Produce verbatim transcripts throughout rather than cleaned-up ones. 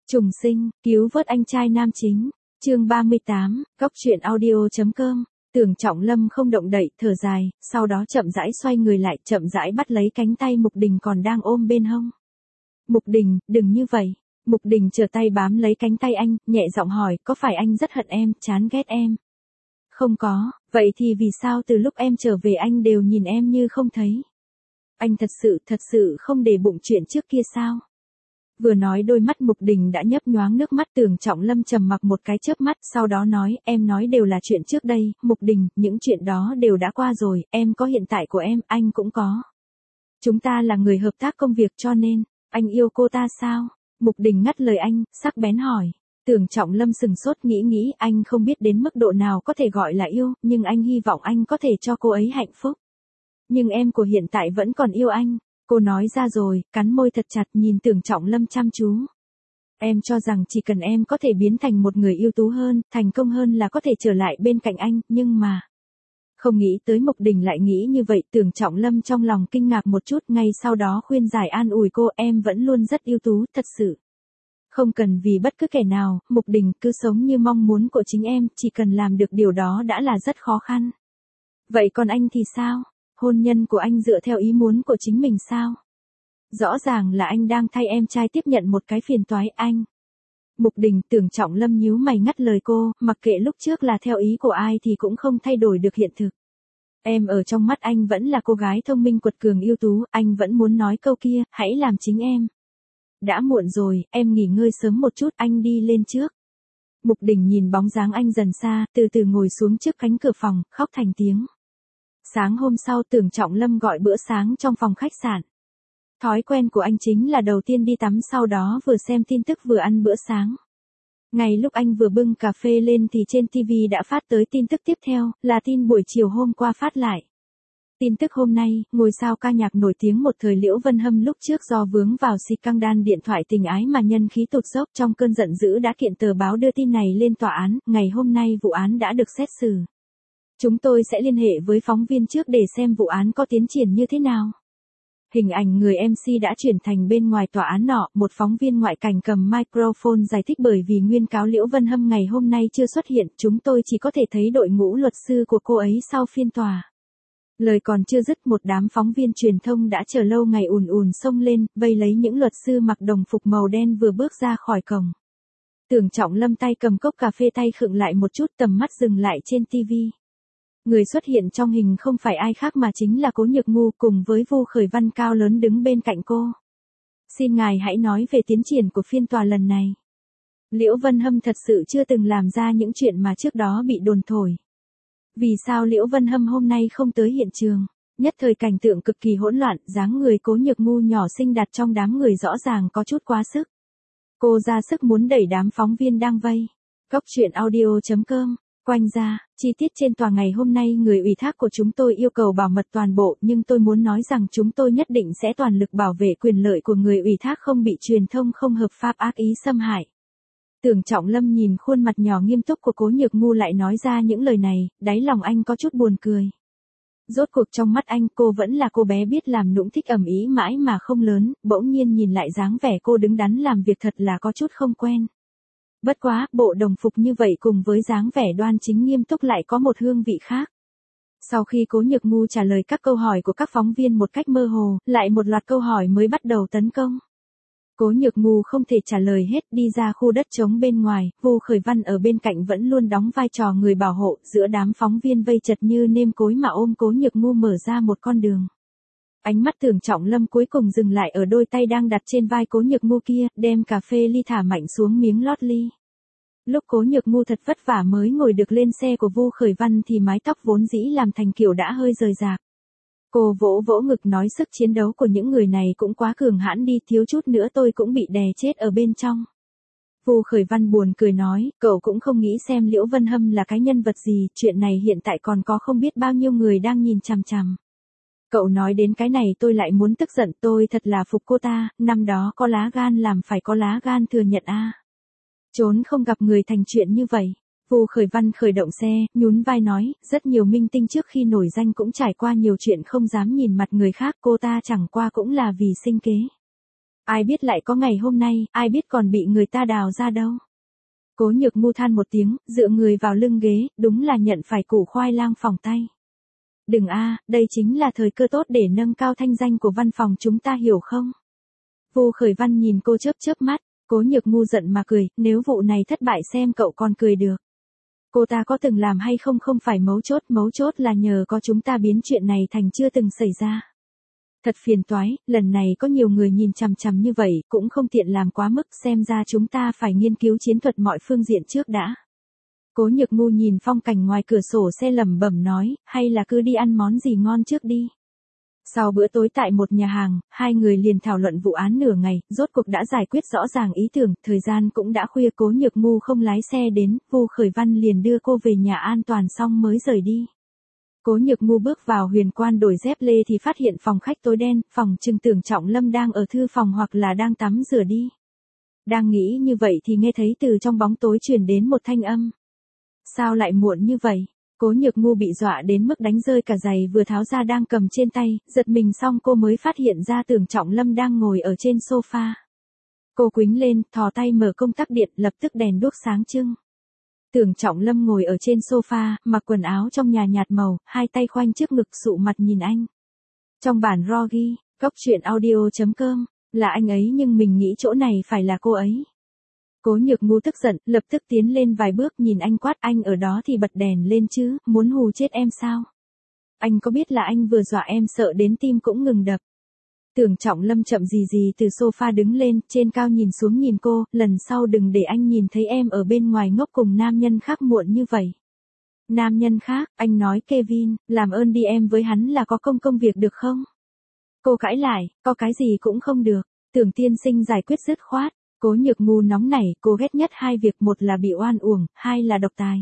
Trùng sinh, cứu vớt anh trai nam chính. Chương ba mươi tám, góc truyện audio.com. Tưởng Trọng Lâm không động đậy, thở dài, sau đó chậm rãi xoay người lại, chậm rãi bắt lấy cánh tay Mục Đình còn đang ôm bên hông. Mục Đình, đừng như vậy. Mục Đình trở tay bám lấy cánh tay anh, nhẹ giọng hỏi, có phải anh rất hận em, chán ghét em? Không có, vậy thì vì sao từ lúc em trở về anh đều nhìn em như không thấy? Anh thật sự, thật sự không để bụng chuyện trước kia sao? Vừa nói đôi mắt Mục Đình đã nhấp nhoáng nước mắt. Tưởng Trọng Lâm trầm mặc một cái chớp mắt, sau đó nói, em nói đều là chuyện trước đây, Mục Đình, những chuyện đó đều đã qua rồi, em có hiện tại của em, anh cũng có. Chúng ta là người hợp tác công việc cho nên, anh yêu cô ta sao? Mục Đình ngắt lời anh, sắc bén hỏi. Tưởng Trọng Lâm sừng sốt nghĩ nghĩ, anh không biết đến mức độ nào có thể gọi là yêu, nhưng anh hy vọng anh có thể cho cô ấy hạnh phúc. Nhưng em của hiện tại vẫn còn yêu anh. Cô nói ra rồi, cắn môi thật chặt nhìn Tưởng Trọng Lâm chăm chú. Em cho rằng chỉ cần em có thể biến thành một người ưu tú hơn, thành công hơn là có thể trở lại bên cạnh anh, nhưng mà... Không nghĩ tới Mục Đình lại nghĩ như vậy. Tưởng Trọng Lâm trong lòng kinh ngạc một chút, ngay sau đó khuyên giải an ủi cô, em vẫn luôn rất ưu tú, thật sự. Không cần vì bất cứ kẻ nào, Mục Đình cứ sống như mong muốn của chính em, chỉ cần làm được điều đó đã là rất khó khăn. Vậy còn anh thì sao? Hôn nhân của anh dựa theo ý muốn của chính mình sao? Rõ ràng là anh đang thay em trai tiếp nhận một cái phiền toái anh. Mục Đình. Tưởng Trọng Lâm nhíu mày ngắt lời cô, mặc kệ lúc trước là theo ý của ai thì cũng không thay đổi được hiện thực. Em ở trong mắt anh vẫn là cô gái thông minh quật cường ưu tú, anh vẫn muốn nói câu kia, hãy làm chính em. Đã muộn rồi, em nghỉ ngơi sớm một chút, anh đi lên trước. Mục Đình nhìn bóng dáng anh dần xa, từ từ ngồi xuống trước cánh cửa phòng, khóc thành tiếng. Sáng hôm sau Tưởng Trọng Lâm gọi bữa sáng trong phòng khách sạn. Thói quen của anh chính là đầu tiên đi tắm, sau đó vừa xem tin tức vừa ăn bữa sáng. Ngay lúc anh vừa bưng cà phê lên thì trên ti vi đã phát tới tin tức tiếp theo, là tin buổi chiều hôm qua phát lại. Tin tức hôm nay, ngôi sao ca nhạc nổi tiếng một thời Liễu Vân Hâm lúc trước do vướng vào scandal điện thoại tình ái mà nhân khí tụt dốc, trong cơn giận dữ đã kiện tờ báo đưa tin này lên tòa án. Ngày hôm nay vụ án đã được xét xử. Chúng tôi sẽ liên hệ với phóng viên trước để xem vụ án có tiến triển như thế nào. Hình ảnh người em xê đã chuyển thành bên ngoài tòa án nọ, một phóng viên ngoại cảnh cầm microphone giải thích bởi vì nguyên cáo Liễu Vân Hâm ngày hôm nay chưa xuất hiện, chúng tôi chỉ có thể thấy đội ngũ luật sư của cô ấy sau phiên tòa. Lời còn chưa dứt, một đám phóng viên truyền thông đã chờ lâu ngày ùn ùn xông lên, vây lấy những luật sư mặc đồng phục màu đen vừa bước ra khỏi cổng. Tưởng Trọng Lâm tay cầm cốc cà phê tay khựng lại một chút, tầm mắt dừng lại trên ti vi. Người xuất hiện trong hình không phải ai khác mà chính là Cố Nhược Ngu cùng với Vu Khởi Văn cao lớn đứng bên cạnh cô. Xin ngài hãy nói về tiến triển của phiên tòa lần này. Liễu Vân Hâm thật sự chưa từng làm ra những chuyện mà trước đó bị đồn thổi. Vì sao Liễu Vân Hâm hôm nay không tới hiện trường? Nhất thời cảnh tượng cực kỳ hỗn loạn, dáng người Cố Nhược Ngu nhỏ xinh đặt trong đám người rõ ràng có chút quá sức. Cô ra sức muốn đẩy đám phóng viên đang vây. Góc truyện audio.com. Quanh ra, chi tiết trên tòa ngày hôm nay người ủy thác của chúng tôi yêu cầu bảo mật toàn bộ, nhưng tôi muốn nói rằng chúng tôi nhất định sẽ toàn lực bảo vệ quyền lợi của người ủy thác không bị truyền thông không hợp pháp ác ý xâm hại. Tưởng Trọng Lâm nhìn khuôn mặt nhỏ nghiêm túc của Cố Nhược Ngu lại nói ra những lời này, đáy lòng anh có chút buồn cười. Rốt cuộc trong mắt anh cô vẫn là cô bé biết làm nũng thích ầm ĩ mãi mà không lớn, bỗng nhiên nhìn lại dáng vẻ cô đứng đắn làm việc thật là có chút không quen. Bất quá, bộ đồng phục như vậy cùng với dáng vẻ đoan chính nghiêm túc lại có một hương vị khác. Sau khi Cố Nhược Ngu trả lời các câu hỏi của các phóng viên một cách mơ hồ, lại một loạt câu hỏi mới bắt đầu tấn công. Cố Nhược Ngu không thể trả lời hết, đi ra khu đất trống bên ngoài, Vu Khởi Văn ở bên cạnh vẫn luôn đóng vai trò người bảo hộ, giữa đám phóng viên vây chật như nêm cối mà ôm Cố Nhược Ngu mở ra một con đường. Ánh mắt Tưởng Trọng Lâm cuối cùng dừng lại ở đôi tay đang đặt trên vai Cố Nhược Ngu kia, đem cà phê ly thả mạnh xuống miếng lót ly. Lúc Cố Nhược Ngu thật vất vả mới ngồi được lên xe của Vu Khởi Văn thì mái tóc vốn dĩ làm thành kiểu đã hơi rời rạc. Cô vỗ vỗ ngực nói sức chiến đấu của những người này cũng quá cường hãn đi, thiếu chút nữa tôi cũng bị đè chết ở bên trong. Vu Khởi Văn buồn cười nói, cậu cũng không nghĩ xem Liễu Vân Hâm là cái nhân vật gì, chuyện này hiện tại còn có không biết bao nhiêu người đang nhìn chằm chằm. Cậu nói đến cái này tôi lại muốn tức giận, tôi thật là phục cô ta, năm đó có lá gan làm phải có lá gan thừa nhận a. À. Trốn không gặp người thành chuyện như vậy. Vu Khởi Văn khởi động xe, nhún vai nói, rất nhiều minh tinh trước khi nổi danh cũng trải qua nhiều chuyện không dám nhìn mặt người khác, cô ta chẳng qua cũng là vì sinh kế. Ai biết lại có ngày hôm nay, ai biết còn bị người ta đào ra đâu. Cố Nhược Ngu than một tiếng, dựa người vào lưng ghế, đúng là nhận phải củ khoai lang phỏng tay. Đừng a, đây chính là thời cơ tốt để nâng cao thanh danh của văn phòng chúng ta hiểu không? Vu Khởi Văn nhìn cô chớp chớp mắt, Cố Nhược Ngu giận mà cười, nếu vụ này thất bại xem cậu còn cười được. Cô ta có từng làm hay không không phải mấu chốt, mấu chốt là nhờ có chúng ta biến chuyện này thành chưa từng xảy ra. Thật phiền toái, lần này có nhiều người nhìn chằm chằm như vậy, cũng không tiện làm quá mức, xem ra chúng ta phải nghiên cứu chiến thuật mọi phương diện trước đã. Cố Nhược Ngu nhìn phong cảnh ngoài cửa sổ xe lẩm bẩm nói, hay là cứ đi ăn món gì ngon trước đi. Sau bữa tối tại một nhà hàng, hai người liền thảo luận vụ án nửa ngày, rốt cuộc đã giải quyết rõ ràng ý tưởng, thời gian cũng đã khuya. Cố Nhược Ngu không lái xe đến, Vu Khởi Văn liền đưa cô về nhà an toàn xong mới rời đi. Cố Nhược Ngu bước vào Huyền Quan đổi dép lê thì phát hiện phòng khách tối đen, phòng trừng Tưởng Trọng Lâm đang ở thư phòng hoặc là đang tắm rửa đi. Đang nghĩ như vậy thì nghe thấy từ trong bóng tối truyền đến một thanh âm. Sao lại muộn như vậy? Cố Nhược Ngu bị dọa đến mức đánh rơi cả giày vừa tháo ra đang cầm trên tay, giật mình xong cô mới phát hiện ra Tưởng Trọng Lâm đang ngồi ở trên sofa. Cô quýnh lên, thò tay mở công tắc điện, lập tức đèn đuốc sáng trưng. Tưởng Trọng Lâm ngồi ở trên sofa, mặc quần áo trong nhà nhạt màu, hai tay khoanh trước ngực sụ mặt nhìn anh. Trong bản ro ghi, góc truyện audio chấm com, là anh ấy nhưng mình nghĩ chỗ này phải là cô ấy. Cố Nhược Ngu tức giận, lập tức tiến lên vài bước nhìn anh quát, anh ở đó thì bật đèn lên chứ, muốn hù chết em sao? Anh có biết là anh vừa dọa em sợ đến tim cũng ngừng đập. Tưởng Trọng Lâm chậm gì gì từ sofa đứng lên, trên cao nhìn xuống nhìn cô, lần sau đừng để anh nhìn thấy em ở bên ngoài ngốc cùng nam nhân khác muộn như vậy. Nam nhân khác, anh nói Kevin, làm ơn đi em với hắn là có công công việc được không? Cô cãi lại, có cái gì cũng không được, Tưởng tiên sinh giải quyết dứt khoát. Cố Nhược Ngu nóng nảy, cô ghét nhất hai việc, một là bị oan uổng, hai là độc tài.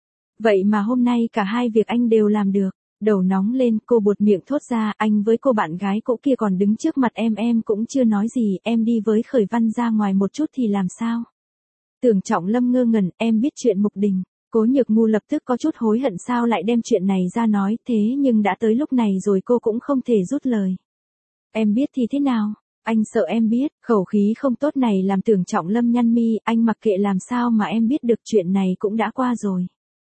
Vậy mà hôm nay cả hai việc anh đều làm được. Đầu nóng lên, cô buột miệng thốt ra, anh với cô bạn gái cũ kia còn đứng trước mặt em em cũng chưa nói gì, em đi với Khởi Văn ra ngoài một chút thì làm sao? Tưởng Trọng Lâm ngơ ngẩn, em biết chuyện Mục Đình. Cố Nhược Ngu lập tức có chút hối hận sao lại đem chuyện này ra nói, thế nhưng đã tới lúc này rồi cô cũng không thể rút lời. Em biết thì thế nào? Anh sợ em biết, khẩu khí không tốt này làm Tưởng Trọng Lâm nhăn mi, anh mặc kệ làm sao mà em biết được, chuyện này cũng đã qua rồi.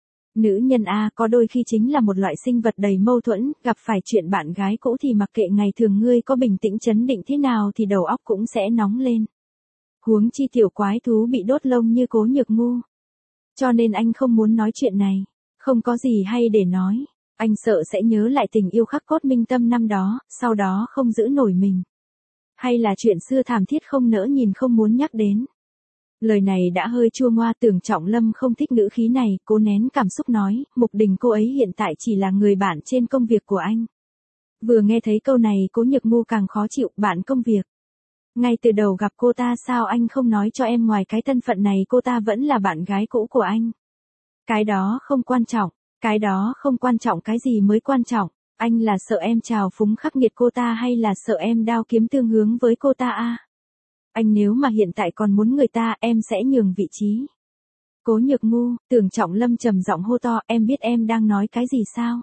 Nữ nhân A có đôi khi chính là một loại sinh vật đầy mâu thuẫn, gặp phải chuyện bạn gái cũ thì mặc kệ ngày thường ngươi có bình tĩnh chấn định thế nào thì đầu óc cũng sẽ nóng lên. Huống chi tiểu quái thú bị đốt lông như Cố Nhược Ngu. Cho nên anh không muốn nói chuyện này, không có gì hay để nói, anh sợ sẽ nhớ lại tình yêu khắc cốt minh tâm năm đó, sau đó không giữ nổi mình. Hay là chuyện xưa thảm thiết không nỡ nhìn không muốn nhắc đến. Lời này đã hơi chua ngoa, Tưởng Trọng Lâm không thích ngữ khí này, cố nén cảm xúc nói, Mục Đình cô ấy hiện tại chỉ là người bạn trên công việc của anh. Vừa nghe thấy câu này Cố Nhược Ngu càng khó chịu, bạn công việc. Ngay từ đầu gặp cô ta sao anh không nói cho em ngoài cái thân phận này cô ta vẫn là bạn gái cũ của anh. Cái đó không quan trọng, cái đó không quan trọng, cái gì mới quan trọng? Anh là sợ em trào phúng khắc nghiệt cô ta hay là sợ em đao kiếm tương hướng với cô ta a? Anh nếu mà hiện tại còn muốn người ta, em sẽ nhường vị trí. Cố Nhược Ngu, Tưởng Trọng Lâm trầm giọng hô to, em biết em đang nói cái gì sao?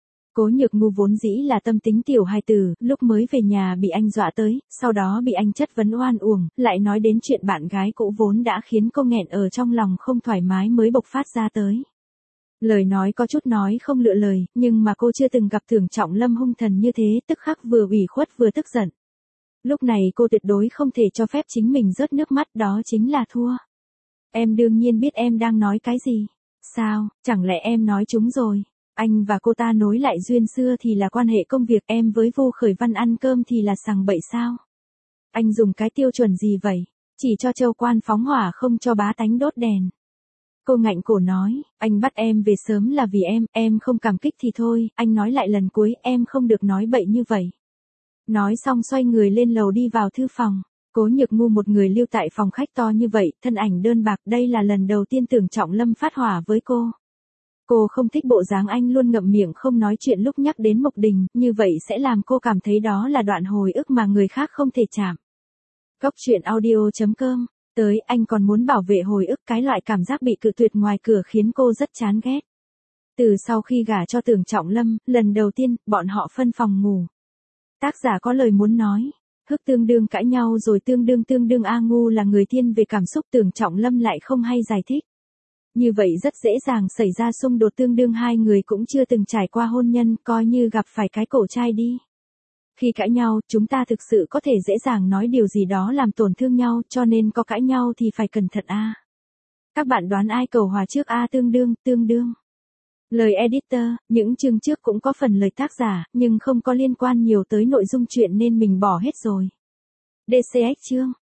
Cố Nhược Ngu vốn dĩ là tâm tính tiểu hài tử, lúc mới về nhà bị anh dọa tới, sau đó bị anh chất vấn oan uổng, lại nói đến chuyện bạn gái cũ vốn đã khiến cô nghẹn ở trong lòng không thoải mái mới bộc phát ra tới. Lời nói có chút nói không lựa lời, nhưng mà cô chưa từng gặp Tưởng Trọng Lâm hung thần như thế, tức khắc vừa ủy khuất vừa tức giận. Lúc này cô tuyệt đối không thể cho phép chính mình rớt nước mắt, đó chính là thua. Em đương nhiên biết em đang nói cái gì. Sao, chẳng lẽ em nói chúng rồi? Anh và cô ta nối lại duyên xưa thì là quan hệ công việc, em với Vu Khởi Văn ăn cơm thì là sằng bậy sao? Anh dùng cái tiêu chuẩn gì vậy? Chỉ cho châu quan phóng hỏa không cho bá tánh đốt đèn. Cô ngạnh cổ nói, anh bắt em về sớm là vì em, em không cảm kích thì thôi, anh nói lại lần cuối, em không được nói bậy như vậy. Nói xong xoay người lên lầu đi vào thư phòng. Cố Nhược Ngu một người lưu tại phòng khách to như vậy, thân ảnh đơn bạc, đây là lần đầu tiên Tưởng Trọng Lâm phát hỏa với cô. Cô không thích bộ dáng anh luôn ngậm miệng không nói chuyện lúc nhắc đến Mục Đình, như vậy sẽ làm cô cảm thấy đó là đoạn hồi ức mà người khác không thể chạm. Góc truyện audio chấm com, tới anh còn muốn bảo vệ hồi ức, cái loại cảm giác bị cự tuyệt ngoài cửa khiến cô rất chán ghét. Từ sau khi gả cho Tưởng Trọng Lâm, lần đầu tiên, bọn họ phân phòng ngủ. Tác giả có lời muốn nói. Hức tương đương cãi nhau rồi tương đương tương đương A Ngu là người thiên về cảm xúc, Tưởng Trọng Lâm lại không hay giải thích. Như vậy rất dễ dàng xảy ra xung đột, tương đương hai người cũng chưa từng trải qua hôn nhân, coi như gặp phải cái cổ trai đi. Khi cãi nhau, chúng ta thực sự có thể dễ dàng nói điều gì đó làm tổn thương nhau, cho nên có cãi nhau thì phải cẩn thận a. Các bạn đoán ai cầu hòa trước a? Tương đương, tương đương. Lời editor, những chương trước cũng có phần lời tác giả, nhưng không có liên quan nhiều tới nội dung chuyện nên mình bỏ hết rồi. đê xê ích chương